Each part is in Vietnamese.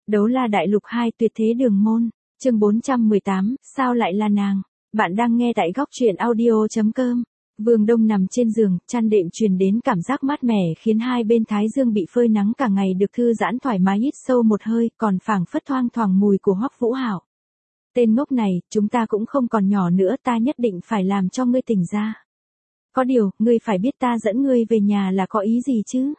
Đấu la đại lục 2 tuyệt thế đường môn, chương 418, sao lại là nàng? Bạn đang nghe tại góc truyện audio.com. Vương Đông nằm trên giường, chăn đệm truyền đến cảm giác mát mẻ khiến hai bên thái dương bị phơi nắng cả ngày được thư giãn thoải mái, hít sâu một hơi, còn phảng phất thoang thoảng mùi của Hoắc Vũ Hạo. Tên ngốc này, chúng ta cũng không còn nhỏ nữa, ta nhất định phải làm cho ngươi tỉnh ra. Có điều, ngươi phải biết ta dẫn ngươi về nhà là có ý gì chứ?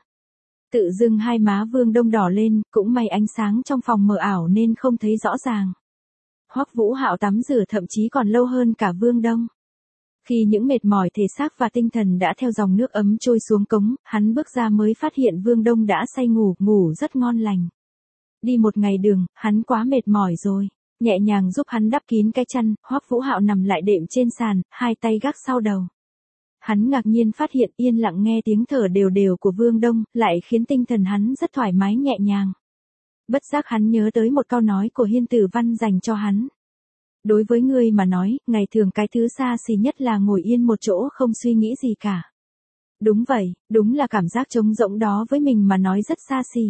Tự dưng hai má Vương Đông đỏ lên, cũng may ánh sáng trong phòng mờ ảo nên không thấy rõ ràng. Hoắc Vũ Hạo tắm rửa thậm chí còn lâu hơn cả Vương Đông. Khi những mệt mỏi thể xác và tinh thần đã theo dòng nước ấm trôi xuống cống, hắn bước ra mới phát hiện Vương Đông đã say ngủ rất ngon lành. Đi một ngày đường, hắn quá mệt mỏi rồi. Nhẹ nhàng giúp hắn đắp kín cái chăn, Hoắc Vũ Hạo nằm lại đệm trên sàn, hai tay gác sau đầu. Hắn ngạc nhiên phát hiện yên lặng nghe tiếng thở đều đều của Vương Đông, lại khiến tinh thần hắn rất thoải mái nhẹ nhàng. Bất giác hắn nhớ tới một câu nói của Hiên Tử Văn dành cho hắn. Đối với ngươi mà nói, ngày thường cái thứ xa xỉ nhất là ngồi yên một chỗ không suy nghĩ gì cả. Đúng vậy, đúng là cảm giác trống rỗng đó với mình mà nói rất xa xỉ.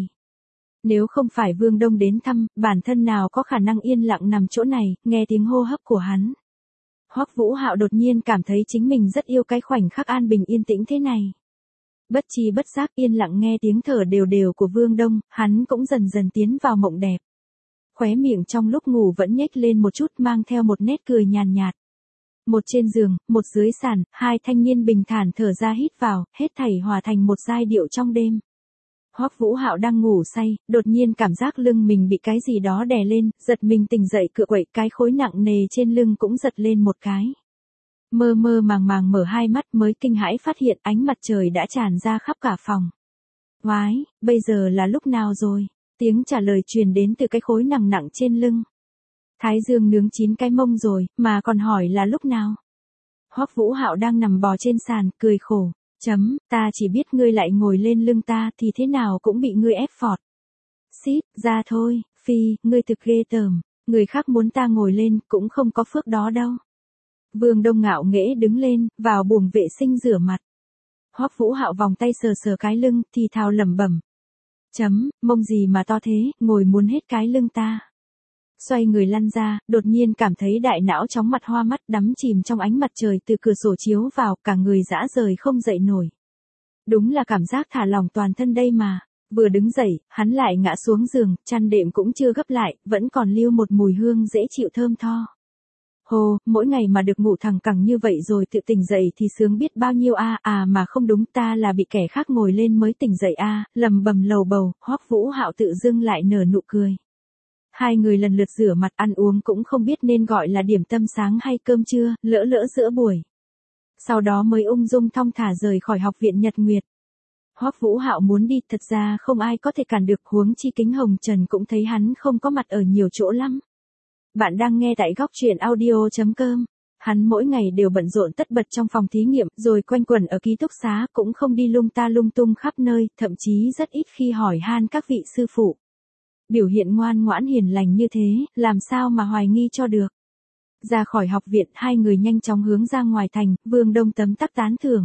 Nếu không phải Vương Đông đến thăm, bản thân nào có khả năng yên lặng nằm chỗ này, nghe tiếng hô hấp của hắn. Hoắc Vũ Hạo đột nhiên cảm thấy chính mình rất yêu cái khoảnh khắc an bình yên tĩnh thế này. Bất tri bất giác yên lặng nghe tiếng thở đều đều của Vương Đông, hắn cũng dần dần tiến vào mộng đẹp. Khóe miệng trong lúc ngủ vẫn nhếch lên một chút mang theo một nét cười nhàn nhạt. Một trên giường, một dưới sàn, hai thanh niên bình thản thở ra hít vào, hết thảy hòa thành một giai điệu trong đêm. Hoắc Vũ Hạo đang ngủ say, đột nhiên cảm giác lưng mình bị cái gì đó đè lên, giật mình tỉnh dậy cựa quậy, cái khối nặng nề trên lưng cũng giật lên một cái. Mơ mơ màng màng mở hai mắt mới kinh hãi phát hiện ánh mặt trời đã tràn ra khắp cả phòng. Oái, bây giờ là lúc nào rồi? Tiếng trả lời truyền đến từ cái khối nặng nặng trên lưng. Thái dương nướng chín cái mông rồi, mà còn hỏi là lúc nào? Hoắc Vũ Hạo đang nằm bò trên sàn, cười khổ. Ta chỉ biết ngươi lại ngồi lên lưng ta thì thế nào cũng bị ngươi ép phọt. Xít, ra thôi, Phi, ngươi thực ghê tởm, người khác muốn ta ngồi lên cũng không có phước đó đâu. Vương Đông ngạo nghễ đứng lên, vào buồng vệ sinh rửa mặt. Hoắc Vũ Hạo vòng tay sờ sờ cái lưng, thì thào lẩm bẩm. Mông gì mà to thế, ngồi muốn hết cái lưng ta. Xoay người lăn ra, đột nhiên cảm thấy đại não chóng mặt hoa mắt đắm chìm trong ánh mặt trời từ cửa sổ chiếu vào, cả người rã rời không dậy nổi. Đúng là cảm giác thả lỏng toàn thân đây mà. Vừa đứng dậy, hắn lại ngã xuống giường, chăn đệm cũng chưa gấp lại, vẫn còn lưu một mùi hương dễ chịu thơm tho. Hồ, mỗi ngày mà được ngủ thẳng cẳng như vậy rồi tự tỉnh dậy thì sướng biết bao nhiêu mà không đúng, ta là bị kẻ khác ngồi lên mới tỉnh dậy lầm bầm lầu bầu, Hoắc Vũ Hạo tự dưng lại nở nụ cười. Hai người lần lượt rửa mặt ăn uống cũng không biết nên gọi là điểm tâm sáng hay cơm trưa, lỡ giữa buổi. Sau đó mới ung dung thong thả rời khỏi học viện Nhật Nguyệt. Hoắc Vũ Hạo muốn đi, thật ra không ai có thể cản được, huống chi Kính Hồng Trần cũng thấy hắn không có mặt ở nhiều chỗ lắm. Bạn đang nghe tại góc truyện audio.com. Hắn mỗi ngày đều bận rộn tất bật trong phòng thí nghiệm, rồi quanh quẩn ở ký túc xá, cũng không đi lung tung khắp nơi, thậm chí rất ít khi hỏi han các vị sư phụ. Biểu hiện ngoan ngoãn hiền lành như thế, làm sao mà hoài nghi cho được. Ra khỏi học viện, hai người nhanh chóng hướng ra ngoài thành, Vương Đông tấm tắc tán thưởng.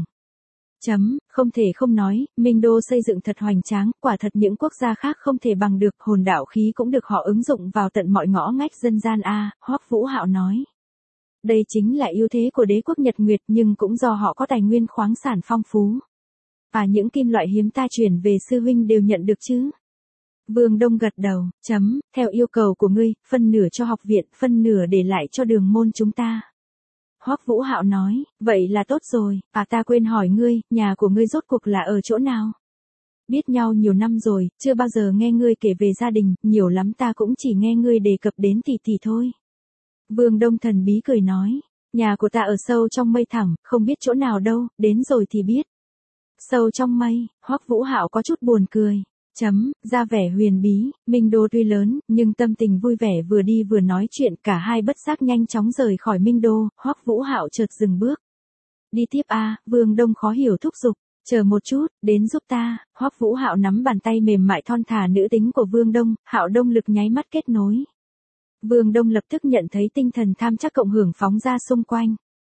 Không thể không nói, Minh Đô xây dựng thật hoành tráng, quả thật những quốc gia khác không thể bằng được, hồn đạo khí cũng được họ ứng dụng vào tận mọi ngõ ngách dân gian Hoắc Vũ Hạo nói. Đây chính là ưu thế của đế quốc Nhật Nguyệt, nhưng cũng do họ có tài nguyên khoáng sản phong phú. Và những kim loại hiếm ta chuyển về sư huynh đều nhận được chứ. Vương Đông gật đầu, theo yêu cầu của ngươi, phân nửa cho học viện, phân nửa để lại cho đường môn chúng ta. Hoắc Vũ Hạo nói, vậy là tốt rồi, ta quên hỏi ngươi, nhà của ngươi rốt cuộc là ở chỗ nào? Biết nhau nhiều năm rồi, chưa bao giờ nghe ngươi kể về gia đình, nhiều lắm ta cũng chỉ nghe ngươi đề cập đến tỷ thôi. Vương Đông thần bí cười nói, nhà của ta ở sâu trong mây thẳm, không biết chỗ nào đâu, đến rồi thì biết. Sâu trong mây, Hoắc Vũ Hạo có chút buồn cười. Ra vẻ huyền bí, Minh Đô tuy lớn, nhưng tâm tình vui vẻ vừa đi vừa nói chuyện, cả hai bất giác nhanh chóng rời khỏi Minh Đô, Hoắc Vũ Hạo chợt dừng bước. Đi tiếp Vương Đông khó hiểu thúc giục, chờ một chút, đến giúp ta, Hoắc Vũ Hạo nắm bàn tay mềm mại thon thả nữ tính của Vương Đông, Hạo Đông lực nháy mắt kết nối. Vương Đông lập tức nhận thấy tinh thần tham chắc cộng hưởng phóng ra xung quanh.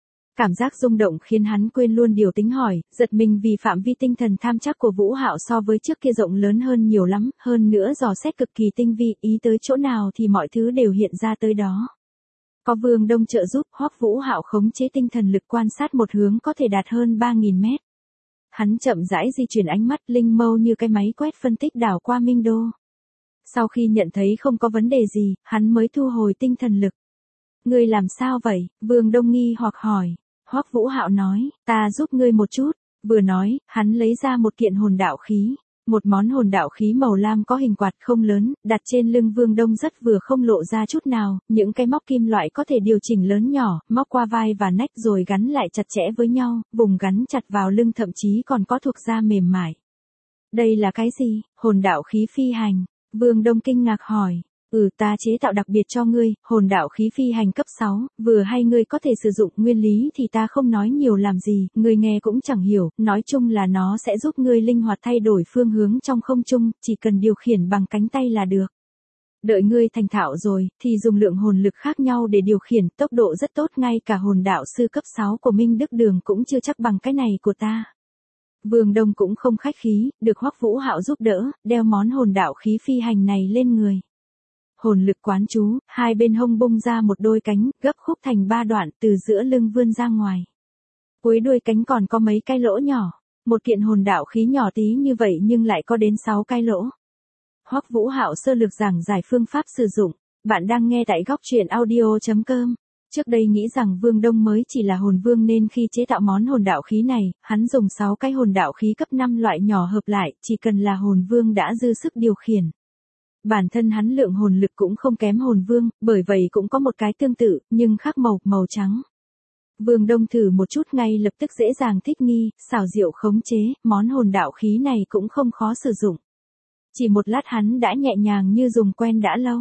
Cảm giác rung động khiến hắn quên luôn điều tính hỏi, giật mình vì phạm vi tinh thần tham chắc của Vũ Hạo so với trước kia rộng lớn hơn nhiều lắm, hơn nữa dò xét cực kỳ tinh vi, ý tới chỗ nào thì mọi thứ đều hiện ra tới đó. Có Vương Đông trợ giúp, Hoắc Vũ Hạo khống chế tinh thần lực quan sát một hướng có thể đạt hơn 3.000 mét. Hắn chậm rãi di chuyển ánh mắt linh mâu như cái máy quét phân tích đảo qua Minh Đô. Sau khi nhận thấy không có vấn đề gì, hắn mới thu hồi tinh thần lực. Ngươi làm sao vậy? Vương Đông nghi hoặc hỏi. Hoắc Vũ Hạo nói, ta giúp ngươi một chút. Vừa nói, hắn lấy ra một kiện hồn đạo khí. Một món hồn đạo khí màu lam có hình quạt không lớn, đặt trên lưng Vương Đông rất vừa không lộ ra chút nào, những cái móc kim loại có thể điều chỉnh lớn nhỏ, móc qua vai và nách rồi gắn lại chặt chẽ với nhau, vùng gắn chặt vào lưng thậm chí còn có thuộc da mềm mại. Đây là cái gì? Hồn đạo khí phi hành. Vương Đông kinh ngạc hỏi. Ta chế tạo đặc biệt cho ngươi, hồn đạo khí phi hành cấp 6, vừa hay ngươi có thể sử dụng, nguyên lý thì ta không nói nhiều làm gì, ngươi nghe cũng chẳng hiểu, nói chung là nó sẽ giúp ngươi linh hoạt thay đổi phương hướng trong không trung, chỉ cần điều khiển bằng cánh tay là được. Đợi ngươi thành thạo rồi, thì dùng lượng hồn lực khác nhau để điều khiển, tốc độ rất tốt, ngay cả hồn đạo sư cấp 6 của Minh Đức Đường cũng chưa chắc bằng cái này của ta. Vương Đông cũng không khách khí, được Hoắc Vũ Hạo giúp đỡ, đeo món hồn đạo khí phi hành này lên người. Hồn lực quán chú, hai bên hông bung ra một đôi cánh, gấp khúc thành 3 đoạn, từ giữa lưng vươn ra ngoài. Cuối đuôi cánh còn có mấy cái lỗ nhỏ, một kiện hồn đạo khí nhỏ tí như vậy nhưng lại có đến 6 cái lỗ. Hoắc Vũ Hạo sơ lược giảng giải phương pháp sử dụng. Bạn đang nghe tại góc truyện audio.com. Trước đây nghĩ rằng Vương Đông mới chỉ là hồn vương nên khi chế tạo món hồn đạo khí này, hắn dùng 6 cái hồn đạo khí cấp 5 loại nhỏ hợp lại, chỉ cần là hồn vương đã dư sức điều khiển. Bản thân hắn lượng hồn lực cũng không kém hồn vương, bởi vậy cũng có một cái tương tự, nhưng khác màu trắng. Vương Đông thử một chút ngay lập tức dễ dàng thích nghi, xảo diệu khống chế, món hồn đạo khí này cũng không khó sử dụng. Chỉ một lát hắn đã nhẹ nhàng như dùng quen đã lâu.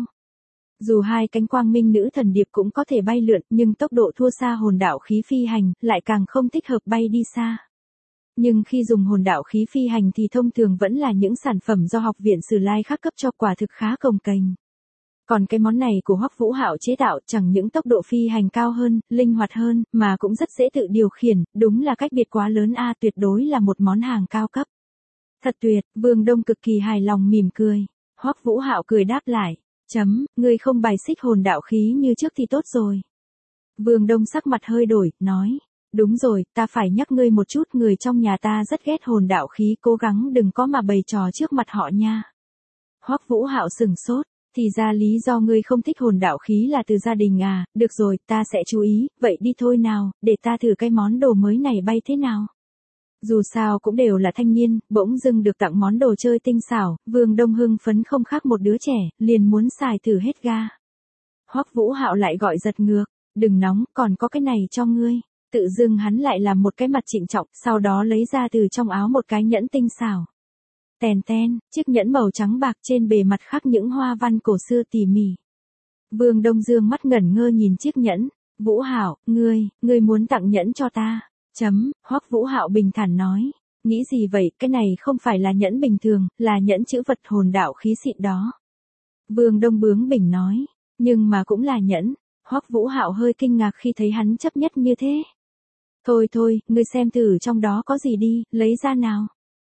Dù hai cánh quang minh nữ thần điệp cũng có thể bay lượn, nhưng tốc độ thua xa hồn đạo khí phi hành, lại càng không thích hợp bay đi xa. Nhưng khi dùng hồn đạo khí phi hành thì thông thường vẫn là những sản phẩm do học viện Sử Lai Khắc cấp cho, quả thực khá cồng kềnh. Còn cái món này của Hoắc Vũ Hạo chế tạo chẳng những tốc độ phi hành cao hơn, linh hoạt hơn, mà cũng rất dễ tự điều khiển, đúng là cách biệt quá lớn a, tuyệt đối là một món hàng cao cấp. Thật tuyệt, Vương Đông cực kỳ hài lòng mỉm cười. Hoắc Vũ Hạo cười đáp lại, ngươi không bài xích hồn đạo khí như trước thì tốt rồi. Vương Đông sắc mặt hơi đổi, nói, đúng rồi, ta phải nhắc ngươi một chút, người trong nhà ta rất ghét hồn đạo khí, cố gắng đừng có mà bày trò trước mặt họ nha. Hoắc Vũ Hạo sừng sốt, thì ra lý do ngươi không thích hồn đạo khí là từ gia đình à, được rồi, ta sẽ chú ý, vậy đi thôi nào, để ta thử cái món đồ mới này bay thế nào. Dù sao cũng đều là thanh niên, bỗng dưng được tặng món đồ chơi tinh xảo, Vương Đông hưng phấn không khác một đứa trẻ, liền muốn xài thử hết ga. Hoắc Vũ Hạo lại gọi giật ngược, đừng nóng, còn có cái này cho ngươi. Tự dưng hắn lại làm một cái mặt trịnh trọng, sau đó lấy ra từ trong áo một cái nhẫn tinh xảo. Tèn ten, chiếc nhẫn màu trắng bạc trên bề mặt khắc những hoa văn cổ xưa tỉ mỉ. Vương Đông dương mắt ngẩn ngơ nhìn chiếc nhẫn, Vũ Hạo, ngươi muốn tặng nhẫn cho ta. Hoắc Vũ Hạo bình thản nói, nghĩ gì vậy, cái này không phải là nhẫn bình thường, là nhẫn chữ vật hồn đạo khí xịn đó. Vương Đông bướng bỉnh nói, nhưng mà cũng là nhẫn. Hoắc Vũ Hạo hơi kinh ngạc khi thấy hắn chấp nhất như thế. Thôi, ngươi xem thử trong đó có gì đi, lấy ra nào.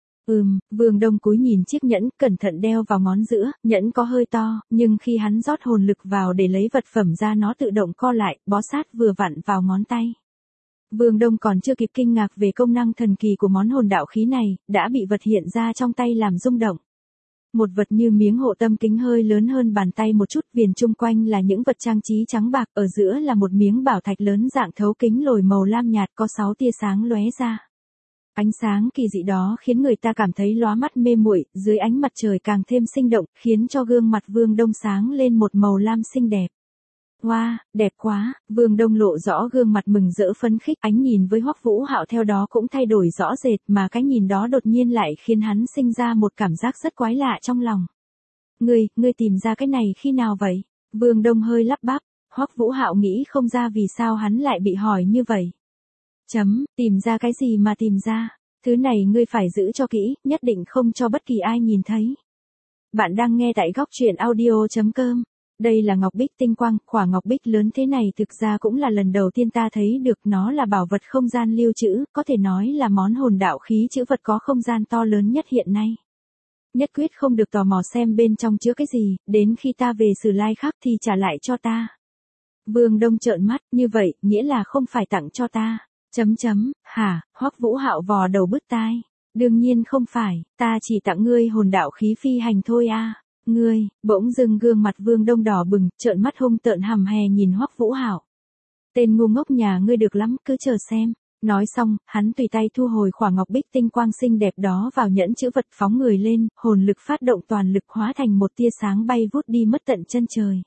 Vương Đông cúi nhìn chiếc nhẫn, cẩn thận đeo vào ngón giữa, nhẫn có hơi to, nhưng khi hắn rót hồn lực vào để lấy vật phẩm ra nó tự động co lại, bó sát vừa vặn vào ngón tay. Vương Đông còn chưa kịp kinh ngạc về công năng thần kỳ của món hồn đạo khí này, đã bị vật hiện ra trong tay làm rung động. Một vật như miếng hộ tâm kính hơi lớn hơn bàn tay một chút, viền chung quanh là những vật trang trí trắng bạc, ở giữa là một miếng bảo thạch lớn dạng thấu kính lồi màu lam nhạt có 6 tia sáng lóe ra. Ánh sáng kỳ dị đó khiến người ta cảm thấy lóa mắt mê muội, dưới ánh mặt trời càng thêm sinh động, khiến cho gương mặt Vương Đông sáng lên một màu lam xinh đẹp. Wow, đẹp quá, Vương Đông lộ rõ gương mặt mừng rỡ phấn khích, ánh nhìn với Hoắc Vũ Hạo theo đó cũng thay đổi rõ rệt, mà cái nhìn đó đột nhiên lại khiến hắn sinh ra một cảm giác rất quái lạ trong lòng. Ngươi tìm ra cái này khi nào vậy? Vương Đông hơi lắp bắp, Hoắc Vũ Hạo nghĩ không ra vì sao hắn lại bị hỏi như vậy. Tìm ra cái gì mà tìm ra? Thứ này ngươi phải giữ cho kỹ, nhất định không cho bất kỳ ai nhìn thấy. Bạn đang nghe tại góc truyện audio.com. Đây là ngọc bích tinh quang, khỏa ngọc bích lớn thế này thực ra cũng là lần đầu tiên ta thấy được, nó là bảo vật không gian lưu trữ, có thể nói là món hồn đạo khí chữ vật có không gian to lớn nhất hiện nay. Nhất quyết không được tò mò xem bên trong chứa cái gì, đến khi ta về Sử Lai Khắc thì trả lại cho ta. Vương Đông trợn mắt, như vậy, nghĩa là không phải tặng cho ta. Hả, Hoắc Vũ Hạo vò đầu bứt tai. Đương nhiên không phải, ta chỉ tặng ngươi hồn đạo khí phi hành thôi a. Ngươi, bỗng dưng gương mặt Vương Đông đỏ bừng, trợn mắt hung tợn hằm hè nhìn Hoắc Vũ Hạo. Tên ngu ngốc nhà ngươi được lắm, cứ chờ xem. Nói xong, hắn tùy tay thu hồi khỏa ngọc bích tinh quang xinh đẹp đó vào nhẫn chữ vật, phóng người lên, hồn lực phát động toàn lực hóa thành một tia sáng bay vút đi mất tận chân trời.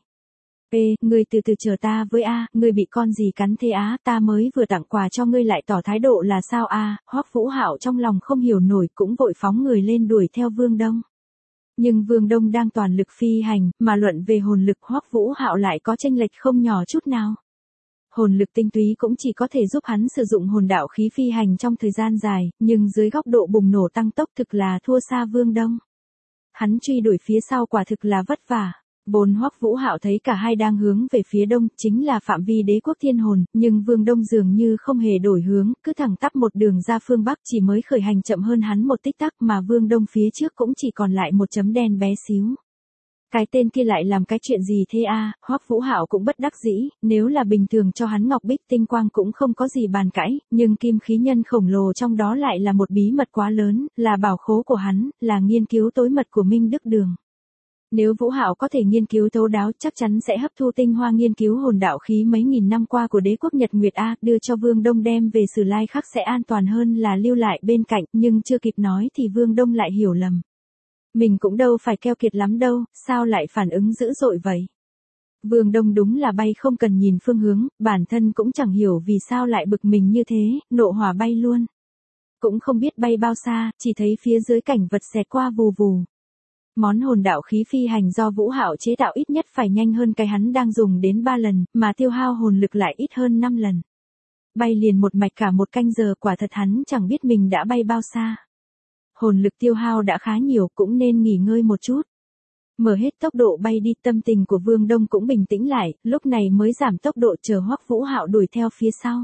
Ê, ngươi từ từ chờ ta với a, ngươi bị con gì cắn thế á, ta mới vừa tặng quà cho ngươi lại tỏ thái độ là sao a? Hoắc Vũ Hạo trong lòng không hiểu nổi cũng vội phóng người lên đuổi theo Vương Đông. Nhưng Vương Đông đang toàn lực phi hành, mà luận về hồn lực Hoắc Vũ Hạo lại có chênh lệch không nhỏ chút nào. Hồn lực tinh túy cũng chỉ có thể giúp hắn sử dụng hồn đạo khí phi hành trong thời gian dài, nhưng dưới góc độ bùng nổ tăng tốc thực là thua xa Vương Đông. Hắn truy đuổi phía sau quả thực là vất vả. Vốn Hoắc Vũ Hạo thấy cả hai đang hướng về phía đông, chính là phạm vi đế quốc thiên hồn, nhưng Vương Đông dường như không hề đổi hướng, cứ thẳng tắp một đường ra phương Bắc, chỉ mới khởi hành chậm hơn hắn một tích tắc mà Vương Đông phía trước cũng chỉ còn lại một chấm đen bé xíu. Cái tên kia lại làm cái chuyện gì thế a? Hoắc Vũ Hạo cũng bất đắc dĩ, nếu là bình thường cho hắn ngọc bích tinh quang cũng không có gì bàn cãi, nhưng kim khí nhân khổng lồ trong đó lại là một bí mật quá lớn, là bảo khố của hắn, là nghiên cứu tối mật của Minh Đức Đường. Nếu Vũ Hạo có thể nghiên cứu thấu đáo chắc chắn sẽ hấp thu tinh hoa nghiên cứu hồn đạo khí mấy nghìn năm qua của đế quốc Nhật Nguyệt A, đưa cho Vương Đông đem về Sử Lai Khắc sẽ an toàn hơn là lưu lại bên cạnh, nhưng chưa kịp nói thì Vương Đông lại hiểu lầm. Mình cũng đâu phải keo kiệt lắm đâu, sao lại phản ứng dữ dội vậy? Vương Đông đúng là bay không cần nhìn phương hướng, bản thân cũng chẳng hiểu vì sao lại bực mình như thế, nộ hỏa bay luôn. Cũng không biết bay bao xa, chỉ thấy phía dưới cảnh vật xẹt qua vù vù. Món hồn đạo khí phi hành do Vũ Hạo chế tạo ít nhất phải nhanh hơn cái hắn đang dùng đến 3 lần, mà tiêu hao hồn lực lại ít hơn 5 lần. Bay liền một mạch cả một canh giờ, quả thật hắn chẳng biết mình đã bay bao xa. Hồn lực tiêu hao đã khá nhiều, cũng nên nghỉ ngơi một chút. Mở hết tốc độ bay đi, tâm tình của Vương Đông cũng bình tĩnh lại, lúc này mới giảm tốc độ chờ Hoắc Vũ Hạo đuổi theo phía sau.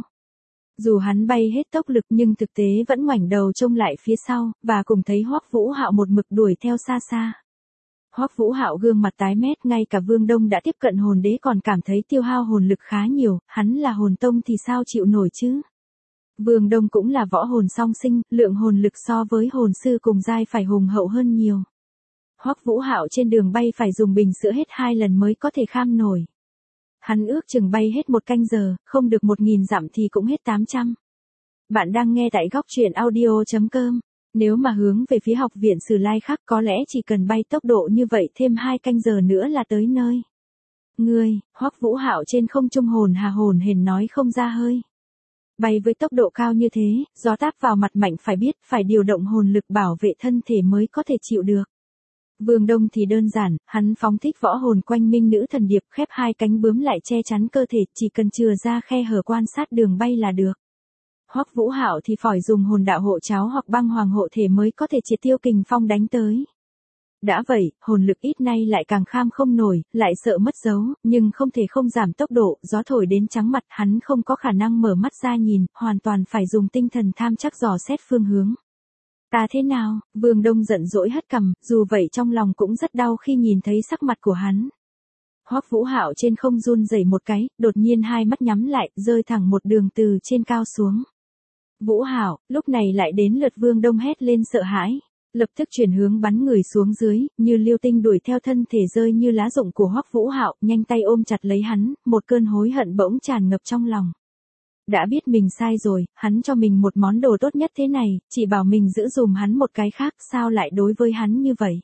Dù hắn bay hết tốc lực nhưng thực tế vẫn ngoảnh đầu trông lại phía sau, và cùng thấy Hoắc Vũ Hạo một mực đuổi theo xa xa. Hoắc Vũ Hạo gương mặt tái mét, ngay cả Vương Đông đã tiếp cận hồn đế còn cảm thấy tiêu hao hồn lực khá nhiều, hắn là hồn tông thì sao chịu nổi chứ? Vương Đông cũng là võ hồn song sinh, lượng hồn lực so với hồn sư cùng giai phải hùng hậu hơn nhiều. Hoắc Vũ Hạo trên đường bay phải dùng bình sữa hết 2 lần mới có thể kham nổi. Hắn ước chừng bay hết một canh giờ, không được 1000 dặm thì cũng hết 800. Bạn đang nghe tại góc truyện audio.com. Nếu mà hướng về phía học viện Sử Lai Khắc có lẽ chỉ cần bay tốc độ như vậy thêm 2 canh giờ nữa là tới nơi. Ngươi, Hoắc Vũ Hạo trên không trung hồn hển nói không ra hơi. Bay với tốc độ cao như thế, gió táp vào mặt mạnh phải biết, phải điều động hồn lực bảo vệ thân thể mới có thể chịu được. Vương Đông thì đơn giản, hắn phóng thích võ hồn quanh minh nữ thần điệp, khép 2 cánh bướm lại che chắn cơ thể, chỉ cần chừa ra khe hở quan sát đường bay là được. Hoắc Vũ Hạo thì phải dùng hồn đạo hộ cháo hoặc băng hoàng hộ thể mới có thể triệt tiêu kình phong đánh tới. Đã vậy, hồn lực ít nay lại càng kham không nổi, lại sợ mất dấu, nhưng không thể không giảm tốc độ, gió thổi đến trắng mặt, hắn không có khả năng mở mắt ra nhìn, hoàn toàn phải dùng tinh thần tham chắc dò xét phương hướng. Ta thế nào? Vương Đông giận dỗi hất cằm, dù vậy trong lòng cũng rất đau khi nhìn thấy sắc mặt của hắn. Hoắc Vũ Hạo trên không run rẩy một cái, đột nhiên hai mắt nhắm lại, rơi thẳng một đường từ trên cao xuống. Vũ Hạo, lúc này lại đến lượt Vương Đông hét lên sợ hãi, lập tức chuyển hướng bắn người xuống dưới, như lưu tinh đuổi theo thân thể rơi như lá rụng của Hoắc Vũ Hạo, nhanh tay ôm chặt lấy hắn, một cơn hối hận bỗng tràn ngập trong lòng. Đã biết mình sai rồi, hắn cho mình một món đồ tốt nhất thế này, chỉ bảo mình giữ dùm hắn một cái khác, sao lại đối với hắn như vậy?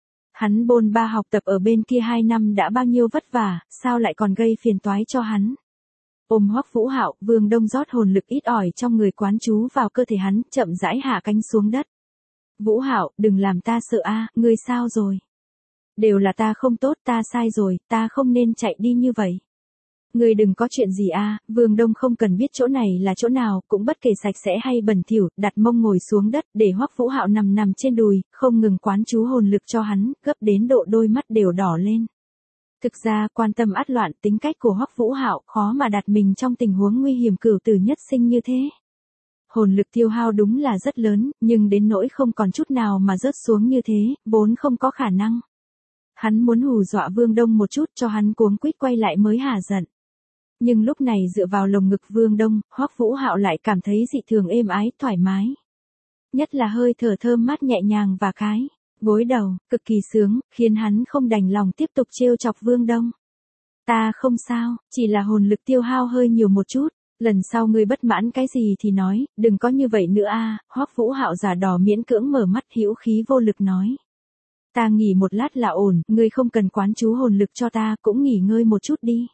Hắn bôn ba học tập ở bên kia 2 năm đã bao nhiêu vất vả, sao lại còn gây phiền toái cho hắn? Ôm Hoắc Vũ Hạo, Vương Đông rót hồn lực ít ỏi trong người quán chú vào cơ thể hắn, chậm rãi hạ cánh xuống đất. Vũ Hạo, đừng làm ta sợ a, ngươi sao rồi? Đều là ta không tốt, ta sai rồi, ta không nên chạy đi như vậy. Ngươi đừng có chuyện gì a, Vương Đông không cần biết chỗ này là chỗ nào, cũng bất kể sạch sẽ hay bẩn thỉu, đặt mông ngồi xuống đất, để Hoắc Vũ Hạo nằm trên đùi, không ngừng quán chú hồn lực cho hắn, gấp đến độ đôi mắt đều đỏ lên. Thực ra, quan tâm át loạn tính cách của Hoắc Vũ Hạo khó mà đặt mình trong tình huống nguy hiểm cửu tử nhất sinh như thế. Hồn lực tiêu hao đúng là rất lớn, nhưng đến nỗi không còn chút nào mà rớt xuống như thế, vốn không có khả năng. Hắn muốn hù dọa Vương Đông một chút cho hắn cuống quýt quay lại mới hả giận. Nhưng lúc này dựa vào lồng ngực Vương Đông, Hoắc Vũ Hạo lại cảm thấy dị thường êm ái, thoải mái. Nhất là hơi thở thơm mát nhẹ nhàng và cái gối đầu, cực kỳ sướng, khiến hắn không đành lòng tiếp tục trêu chọc Vương Đông. Ta không sao, chỉ là hồn lực tiêu hao hơi nhiều một chút, lần sau ngươi bất mãn cái gì thì nói, đừng có như vậy nữa a. Hoắc Vũ Hạo giả đò miễn cưỡng mở mắt hữu khí vô lực nói. Ta nghỉ một lát là ổn, ngươi không cần quán chú hồn lực cho ta, cũng nghỉ ngơi một chút đi.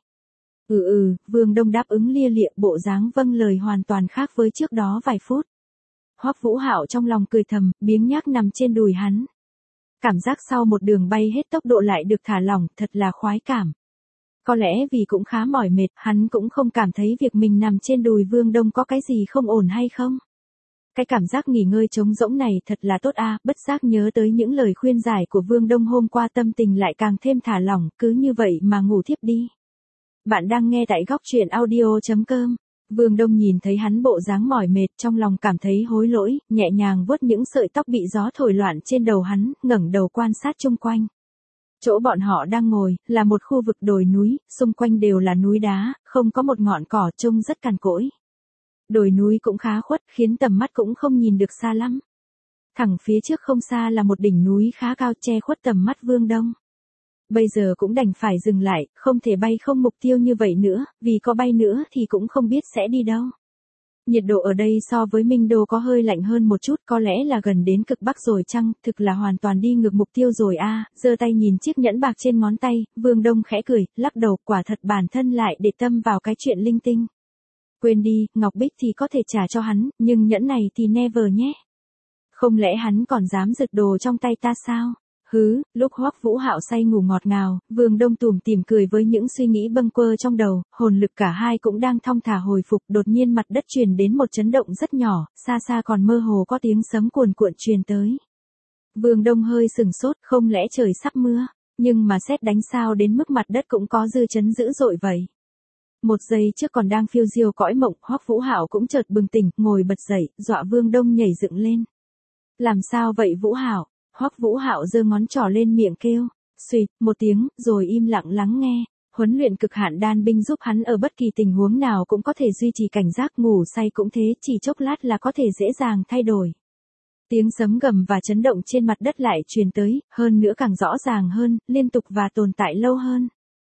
Vương Đông đáp ứng lia lịa, bộ dáng vâng lời hoàn toàn khác với trước đó vài phút. Hoắc Vũ Hạo trong lòng cười thầm, biếng nhác nằm trên đùi hắn. Cảm giác sau một đường bay hết tốc độ lại được thả lỏng, thật là khoái cảm. Có lẽ vì cũng khá mỏi mệt, hắn cũng không cảm thấy việc mình nằm trên đùi Vương Đông có cái gì không ổn hay không. Cái cảm giác nghỉ ngơi trống rỗng này thật là tốt a. Bất giác nhớ tới những lời khuyên giải của Vương Đông hôm qua, tâm tình lại càng thêm thả lỏng, cứ như vậy mà ngủ thiếp đi. Bạn đang nghe tại góc truyện audio.com. Vương Đông nhìn thấy hắn bộ dáng mỏi mệt, trong lòng cảm thấy hối lỗi, nhẹ nhàng vuốt những sợi tóc bị gió thổi loạn trên đầu hắn, ngẩng đầu quan sát chung quanh. Chỗ bọn họ đang ngồi, là một khu vực đồi núi, xung quanh đều là núi đá, không có một ngọn cỏ, trông rất cằn cỗi. Đồi núi cũng khá khuất, khiến tầm mắt cũng không nhìn được xa lắm. Thẳng phía trước không xa là một đỉnh núi khá cao che khuất tầm mắt Vương Đông. Bây giờ cũng đành phải dừng lại, không thể bay không mục tiêu như vậy nữa, vì có bay nữa thì cũng không biết sẽ đi đâu. Nhiệt độ ở đây so với Minh Đô có hơi lạnh hơn một chút, có lẽ là gần đến cực bắc rồi chăng, thực là hoàn toàn đi ngược mục tiêu rồi a. Giơ tay nhìn chiếc nhẫn bạc trên ngón tay, Vương Đông khẽ cười, lắc đầu, quả thật bản thân lại để tâm vào cái chuyện linh tinh. Quên đi, ngọc bích thì có thể trả cho hắn, nhưng nhẫn này thì never nhé. Không lẽ hắn còn dám giật đồ trong tay ta sao? Lúc Hoắc Vũ Hạo say ngủ ngọt ngào, Vương Đông tủm tỉm cười với những suy nghĩ bâng quơ trong đầu, hồn lực cả hai cũng đang thong thả hồi phục, đột nhiên mặt đất truyền đến một chấn động rất nhỏ, xa xa còn mơ hồ có tiếng sấm cuồn cuộn truyền tới. Vương Đông hơi sừng sốt, không lẽ trời sắp mưa, nhưng mà sét đánh sao đến mức mặt đất cũng có dư chấn dữ dội vậy. Một giây trước còn đang phiêu diêu cõi mộng, Hoắc Vũ Hạo cũng chợt bừng tỉnh, ngồi bật dậy, dọa Vương Đông nhảy dựng lên. Làm sao vậy Vũ Hạo? Hoắc Vũ Hạo giơ ngón trỏ lên miệng kêu, xuỵt một tiếng, rồi im lặng lắng nghe. Huấn luyện cực hạn đan binh giúp hắn ở bất kỳ tình huống nào cũng có thể duy trì cảnh giác, ngủ say cũng thế, chỉ chốc lát là có thể dễ dàng thay đổi. Tiếng sấm gầm và chấn động trên mặt đất lại truyền tới, hơn nữa càng rõ ràng hơn, liên tục và tồn tại lâu hơn.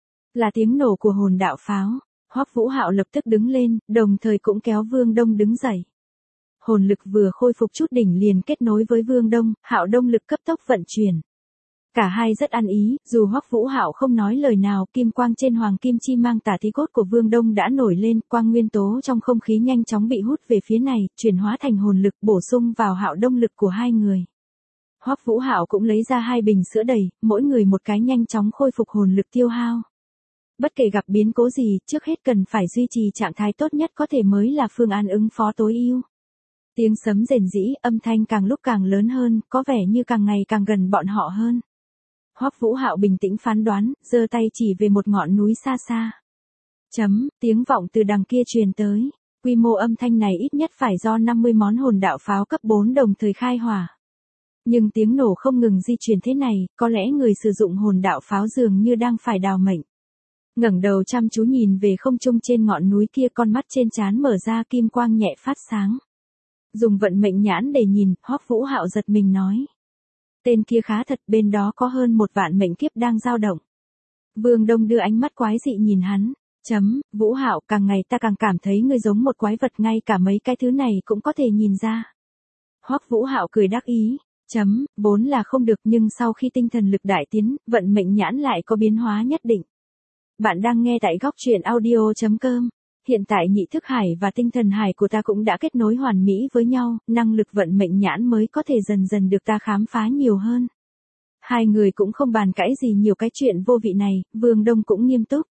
Là tiếng nổ của hồn đạo pháo. Hoắc Vũ Hạo lập tức đứng lên, đồng thời cũng kéo Vương Đông đứng dậy. Hồn lực vừa khôi phục chút đỉnh liền kết nối với Vương Đông, Hạo Đông lực cấp tốc vận chuyển. Cả hai rất ăn ý, dù Hoắc Vũ Hạo không nói lời nào, kim quang trên hoàng kim chi mang tả thi cốt của Vương Đông đã nổi lên, quang nguyên tố trong không khí nhanh chóng bị hút về phía này, chuyển hóa thành hồn lực bổ sung vào Hạo Đông lực của hai người. Hoắc Vũ Hạo cũng lấy ra hai bình sữa đầy, mỗi người một cái, nhanh chóng khôi phục hồn lực tiêu hao. Bất kể gặp biến cố gì, trước hết cần phải duy trì trạng thái tốt nhất có thể mới là phương án ứng phó tối ưu. Tiếng sấm rền rĩ, âm thanh càng lúc càng lớn hơn, có vẻ như càng ngày càng gần bọn họ hơn. Hoắc Vũ Hạo bình tĩnh phán đoán, giơ tay chỉ về một ngọn núi xa xa. Tiếng vọng từ đằng kia truyền tới. Quy mô âm thanh này ít nhất phải do 50 món hồn đạo pháo cấp 4 đồng thời khai hỏa. Nhưng tiếng nổ không ngừng di chuyển thế này, có lẽ người sử dụng hồn đạo pháo dường như đang phải đào mệnh. Ngẩng đầu chăm chú nhìn về không trung trên ngọn núi kia, con mắt trên trán mở ra, kim quang nhẹ phát sáng. Dùng vận mệnh nhãn để nhìn, Hoắc Vũ Hạo giật mình nói. Tên kia khá thật, bên đó có hơn 1 vạn mệnh kiếp đang dao động. Vương Đông đưa ánh mắt quái dị nhìn hắn. Vũ Hạo, càng ngày ta càng cảm thấy ngươi giống một quái vật, ngay cả mấy cái thứ này cũng có thể nhìn ra. Hoắc Vũ Hạo cười đắc ý. Vốn là không được, nhưng sau khi tinh thần lực đại tiến, vận mệnh nhãn lại có biến hóa nhất định. Bạn đang nghe tại góc truyện audio.com. Hiện tại nhị thức hải và tinh thần hải của ta cũng đã kết nối hoàn mỹ với nhau, năng lực vận mệnh nhãn mới có thể dần dần được ta khám phá nhiều hơn. Hai người cũng không bàn cãi gì nhiều cái chuyện vô vị này, Vương Đông cũng nghiêm túc.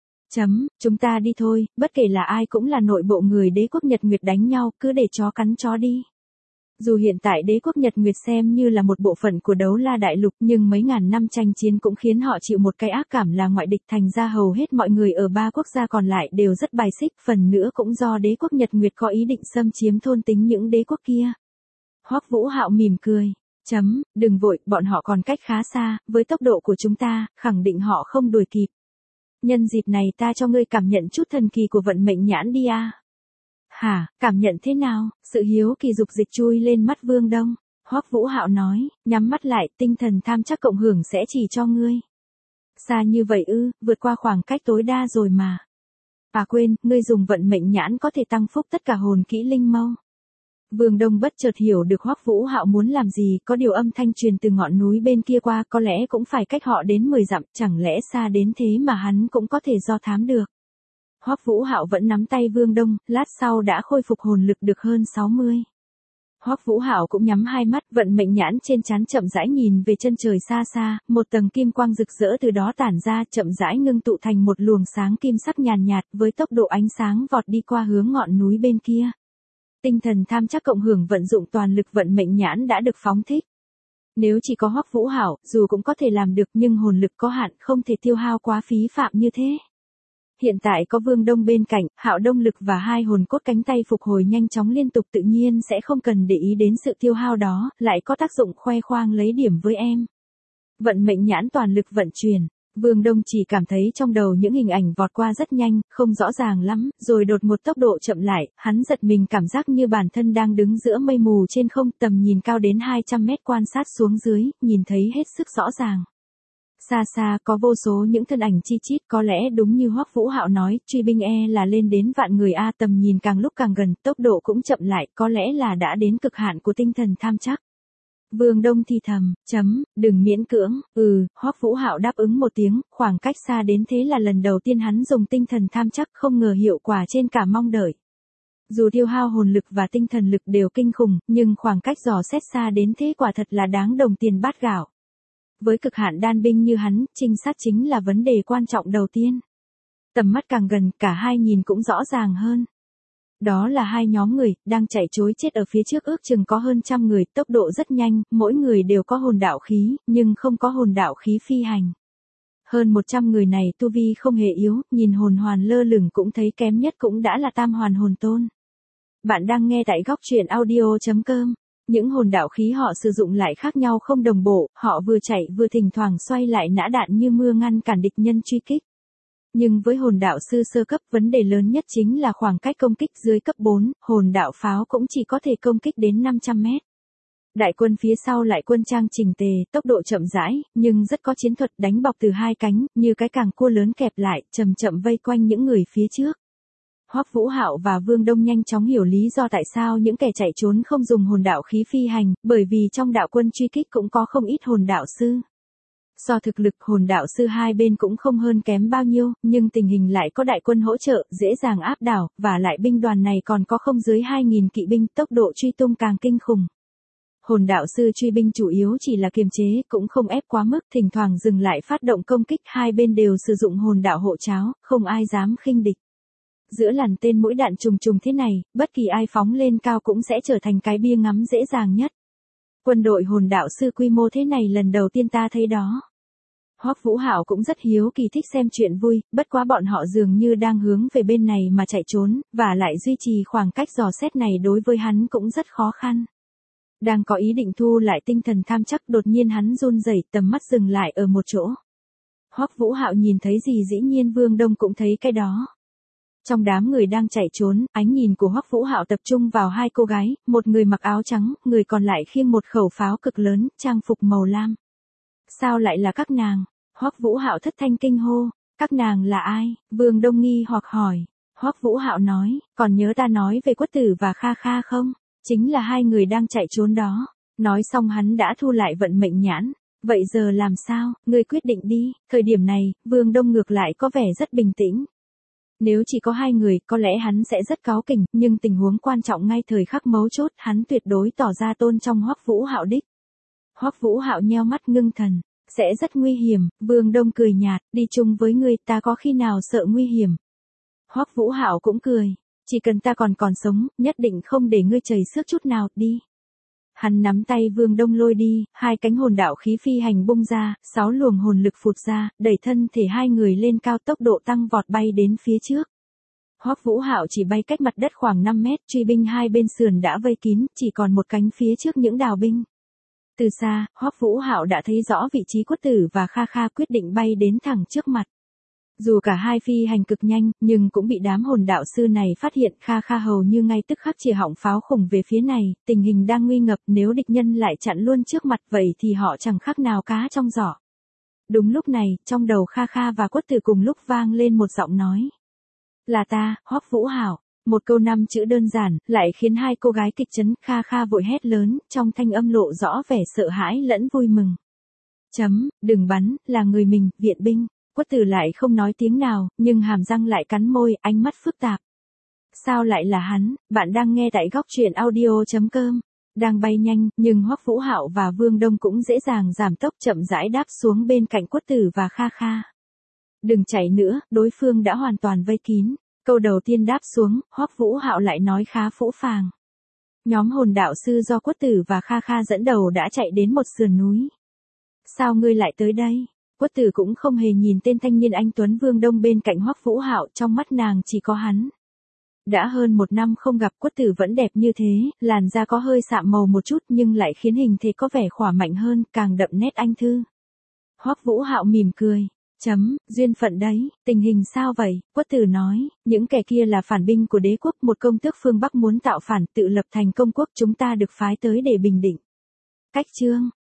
Chúng ta đi thôi, bất kể là ai cũng là nội bộ người đế quốc Nhật Nguyệt đánh nhau, cứ để chó cắn chó đi. Dù hiện tại đế quốc Nhật Nguyệt xem như là một bộ phận của Đấu La Đại Lục, nhưng mấy ngàn năm tranh chiến cũng khiến họ chịu một cái ác cảm là ngoại địch, thành ra hầu hết mọi người ở ba quốc gia còn lại đều rất bài xích, phần nữa cũng do đế quốc Nhật Nguyệt có ý định xâm chiếm thôn tính những đế quốc kia. Hoắc Vũ Hạo mỉm cười. Đừng vội, bọn họ còn cách khá xa, với tốc độ của chúng ta, khẳng định họ không đuổi kịp. Nhân dịp này ta cho ngươi cảm nhận chút thần kỳ của vận mệnh nhãn đi a. Hả, cảm nhận thế nào? Sự hiếu kỳ dục dịch chui lên mắt Vương Đông. Hoắc Vũ Hạo nói, nhắm mắt lại, tinh thần tham chắc cộng hưởng sẽ chỉ cho ngươi. Xa như vậy ư, vượt qua khoảng cách tối đa rồi mà. À quên, ngươi dùng vận mệnh nhãn có thể tăng phúc tất cả hồn kỹ linh mâu. Vương Đông bất chợt hiểu được Hoắc Vũ Hạo muốn làm gì, có điều âm thanh truyền từ ngọn núi bên kia qua, có lẽ cũng phải cách họ đến 10 dặm, chẳng lẽ xa đến thế mà hắn cũng có thể do thám được. Hoắc Vũ Hạo vẫn nắm tay Vương Đông, lát sau đã khôi phục hồn lực được hơn 60. Hoắc Vũ Hạo cũng nhắm hai mắt, vận mệnh nhãn trên trán chậm rãi nhìn về chân trời xa xa, một tầng kim quang rực rỡ từ đó tản ra, chậm rãi ngưng tụ thành một luồng sáng kim sắc nhàn nhạt, với tốc độ ánh sáng vọt đi qua hướng ngọn núi bên kia. Tinh thần tham chắc cộng hưởng vận dụng toàn lực vận mệnh nhãn đã được phóng thích. Nếu chỉ có Hoắc Vũ Hạo, dù cũng có thể làm được nhưng hồn lực có hạn, không thể tiêu hao quá phí phạm như thế. Hiện tại có Vương Đông bên cạnh, Hạo Đông lực và hai hồn cốt cánh tay phục hồi nhanh chóng liên tục tự nhiên sẽ không cần để ý đến sự tiêu hao đó, lại có tác dụng khoe khoang lấy điểm với em. Vận mệnh nhãn toàn lực vận chuyển, Vương Đông chỉ cảm thấy trong đầu những hình ảnh vọt qua rất nhanh, không rõ ràng lắm, rồi đột một tốc độ chậm lại, hắn giật mình cảm giác như bản thân đang đứng giữa mây mù trên không, tầm nhìn cao đến 200 mét quan sát xuống dưới, nhìn thấy hết sức rõ ràng. Xa xa có vô số những thân ảnh chi chít, có lẽ đúng như Hoắc Vũ Hạo nói, truy binh là lên đến vạn người a, tầm nhìn càng lúc càng gần, tốc độ cũng chậm lại, có lẽ là đã đến cực hạn của tinh thần tham chắc. Vương Đông thì thầm, đừng miễn cưỡng, Hoắc Vũ Hạo đáp ứng một tiếng, khoảng cách xa đến thế là lần đầu tiên hắn dùng tinh thần tham chắc, không ngờ hiệu quả trên cả mong đợi. Dù tiêu hao hồn lực và tinh thần lực đều kinh khủng, nhưng khoảng cách dò xét xa đến thế quả thật là đáng đồng tiền bát gạo. Với cực hạn đan binh như hắn, trinh sát chính là vấn đề quan trọng đầu tiên. Tầm mắt càng gần, cả hai nhìn cũng rõ ràng hơn. Đó là hai nhóm người, đang chạy trối chết ở phía trước, ước chừng có hơn 100 người, tốc độ rất nhanh, mỗi người đều có hồn đạo khí, nhưng không có hồn đạo khí phi hành. Hơn 100 người này tu vi không hề yếu, nhìn hồn hoàn lơ lửng cũng thấy kém nhất cũng đã là tam hoàn hồn tôn. Bạn đang nghe tại góc truyện audio.com. Những hồn đạo khí họ sử dụng lại khác nhau không đồng bộ, họ vừa chạy vừa thỉnh thoảng xoay lại nã đạn như mưa ngăn cản địch nhân truy kích. Nhưng với hồn đạo sư sơ cấp, vấn đề lớn nhất chính là khoảng cách công kích dưới cấp 4, hồn đạo pháo cũng chỉ có thể công kích đến 500 mét. Đại quân phía sau lại quân trang chỉnh tề, tốc độ chậm rãi, nhưng rất có chiến thuật, đánh bọc từ hai cánh, như cái càng cua lớn kẹp lại, chậm chậm vây quanh những người phía trước. Hoắc Vũ Hạo và Vương Đông nhanh chóng hiểu lý do tại sao những kẻ chạy trốn không dùng hồn đạo khí phi hành, bởi vì trong đạo quân truy kích cũng có không ít hồn đạo sư. So thực lực, hồn đạo sư hai bên cũng không hơn kém bao nhiêu, nhưng tình hình lại có đại quân hỗ trợ, dễ dàng áp đảo, và lại binh đoàn này còn có không dưới 2.000 kỵ binh, tốc độ truy tung càng kinh khủng. Hồn đạo sư truy binh chủ yếu chỉ là kiềm chế, cũng không ép quá mức, thỉnh thoảng dừng lại phát động công kích, hai bên đều sử dụng hồn đạo hộ cháo, không ai dám khinh địch. Giữa làn tên mũi đạn trùng trùng thế này, bất kỳ ai phóng lên cao cũng sẽ trở thành cái bia ngắm dễ dàng nhất. Quân đội hồn đạo sư quy mô thế này lần đầu tiên ta thấy đó. Hoắc Vũ Hạo cũng rất hiếu kỳ thích xem chuyện vui, bất quá bọn họ dường như đang hướng về bên này mà chạy trốn, và lại duy trì khoảng cách dò xét này đối với hắn cũng rất khó khăn. Đang có ý định thu lại tinh thần tham chắc, đột nhiên hắn run rẩy, tầm mắt dừng lại ở một chỗ. Hoắc Vũ Hạo nhìn thấy gì dĩ nhiên Vương Đông cũng thấy cái đó. Trong đám người đang chạy trốn, ánh nhìn của Hoắc Vũ Hạo tập trung vào hai cô gái, một người mặc áo trắng, người còn lại khiêng một khẩu pháo cực lớn, trang phục màu lam. Sao lại là các nàng? Hoắc Vũ Hạo thất thanh kinh hô, các nàng là ai? Vương Đông nghi hoặc hỏi. Hoắc Vũ Hạo nói, còn nhớ ta nói về Quất Tử và Kha Kha không? Chính là hai người đang chạy trốn đó. Nói xong hắn đã thu lại vận mệnh nhãn. Vậy giờ làm sao? Ngươi quyết định đi. Thời điểm này, Vương Đông ngược lại có vẻ rất bình tĩnh. Nếu chỉ có hai người, có lẽ hắn sẽ rất cáu kỉnh, nhưng tình huống quan trọng ngay thời khắc mấu chốt, hắn tuyệt đối tỏ ra tôn trọng Hoắc Vũ Hạo đích. Hoắc Vũ Hạo nheo mắt ngưng thần, sẽ rất nguy hiểm. Vương Đông cười nhạt, đi chung với ngươi, ta có khi nào sợ nguy hiểm. Hoắc Vũ Hạo cũng cười, chỉ cần ta còn sống, nhất định không để ngươi chầy xước chút nào, đi. Hắn nắm tay Vương Đông lôi đi, hai cánh hồn đạo khí phi hành bung ra, 6 luồng hồn lực phụt ra, đẩy thân thể hai người lên cao, tốc độ tăng vọt bay đến phía trước. Hoắc Vũ Hạo chỉ bay cách mặt đất khoảng 5 mét, truy binh hai bên sườn đã vây kín, chỉ còn một cánh phía trước những đào binh. Từ xa, Hoắc Vũ Hạo đã thấy rõ vị trí Quất Tử và Kha Kha, quyết định bay đến thẳng trước mặt. Dù cả hai phi hành cực nhanh, nhưng cũng bị đám hồn đạo sư này phát hiện. Kha Kha hầu như ngay tức khắc chĩa họng pháo khủng về phía này, tình hình đang nguy ngập, nếu địch nhân lại chặn luôn trước mặt vậy thì họ chẳng khác nào cá trong giỏ. Đúng lúc này, trong đầu Kha Kha và Quất Tử cùng lúc vang lên một giọng nói. Là ta, Hoắc Vũ Hạo. Một câu 5 chữ đơn giản, lại khiến hai cô gái kịch chấn. Kha Kha vội hét lớn, trong thanh âm lộ rõ vẻ sợ hãi lẫn vui mừng. Đừng bắn, là người mình, viện binh. Quất Tử lại không nói tiếng nào, nhưng hàm răng lại cắn môi, ánh mắt phức tạp. Sao lại là hắn? Bạn đang nghe tại góc truyện audio.com. Đang bay nhanh, nhưng Hoắc Vũ Hạo và Vương Đông cũng dễ dàng giảm tốc, chậm rãi đáp xuống bên cạnh Quất Tử và Kha Kha. Đừng chạy nữa, đối phương đã hoàn toàn vây kín. Câu đầu tiên đáp xuống, Hoắc Vũ Hạo lại nói khá phũ phàng. Nhóm hồn đạo sư do Quất Tử và Kha Kha dẫn đầu đã chạy đến một sườn núi. Sao ngươi lại tới đây? Quất Tử cũng không hề nhìn tên thanh niên anh tuấn Vương Đông bên cạnh Hoắc Vũ Hạo, trong mắt nàng chỉ có hắn. Đã hơn 1 năm không gặp, Quất Tử vẫn đẹp như thế, làn da có hơi sạm màu một chút nhưng lại khiến hình thể có vẻ khỏe mạnh hơn, càng đậm nét anh thư. Hoắc Vũ Hạo mỉm cười. Duyên phận đấy, tình hình sao vậy? Quất Tử nói, những kẻ kia là phản binh của đế quốc, một công tước phương Bắc muốn tạo phản, tự lập thành công quốc, chúng ta được phái tới để bình định. Cách chương